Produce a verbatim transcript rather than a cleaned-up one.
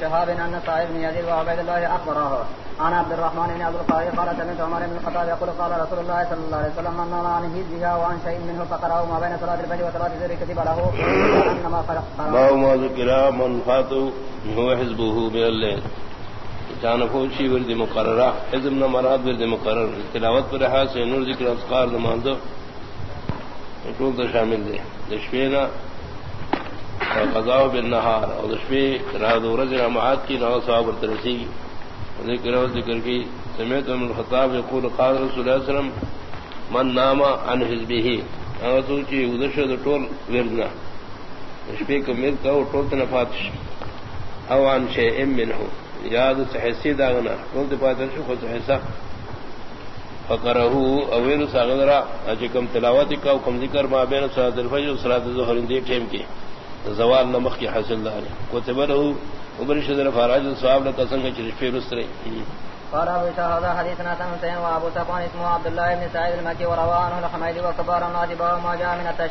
شهاب أن سعيد بن يزيد وعبيد الله أخبره عن عبد الرحمن بن عبد القادر قال سمعت عمر بن الخطاب يقول قال رسول الله صلى الله عليه وسلم من نام عن حزبها وعن شيء منه فقرأه ما بين صلاة الفجر وصلاة الظهر كتب له كأنما قرأ. باب ما ذكر من فات هو حزبه من الليل. جانب شی ورد مقررہ حزب نہ مراد ورد مقرر تلاوت پر رہا سے نور ذکر اذکار نماز ٹول تو شامل دے دشوینا قضاء بالنہار اور دشوی رات ورز جماعت کی نو ثواب ترسی ذکر و ذکر کی سمیت من الخطاب یقول قال رسول اللہ صلی اللہ علیہ وسلم من نام عن حزبه او تو چی ودش ٹول وردنا دشوی کو مل کا ٹول تنفاتش او عن شیء منه یاد صحیح داغنا کون تے پاتن شو خود حصہ فقرہ اویل ساغرا اجکم تلاوت کا حکم ذکر ما بین صلاۃ الفجر و صلاۃ الظہر دی ٹیم کی زوال نمخ کی حاصل دار کتب له وبرشد الفراج الصواب لتسنگ چرفی رسری قال ابو هذا حديثنا سنتين وابو صفوان اسمه عبد الله بن سعيد المكي ورواه عنه الحميدي وكبار الناجب وما جاء من التشهد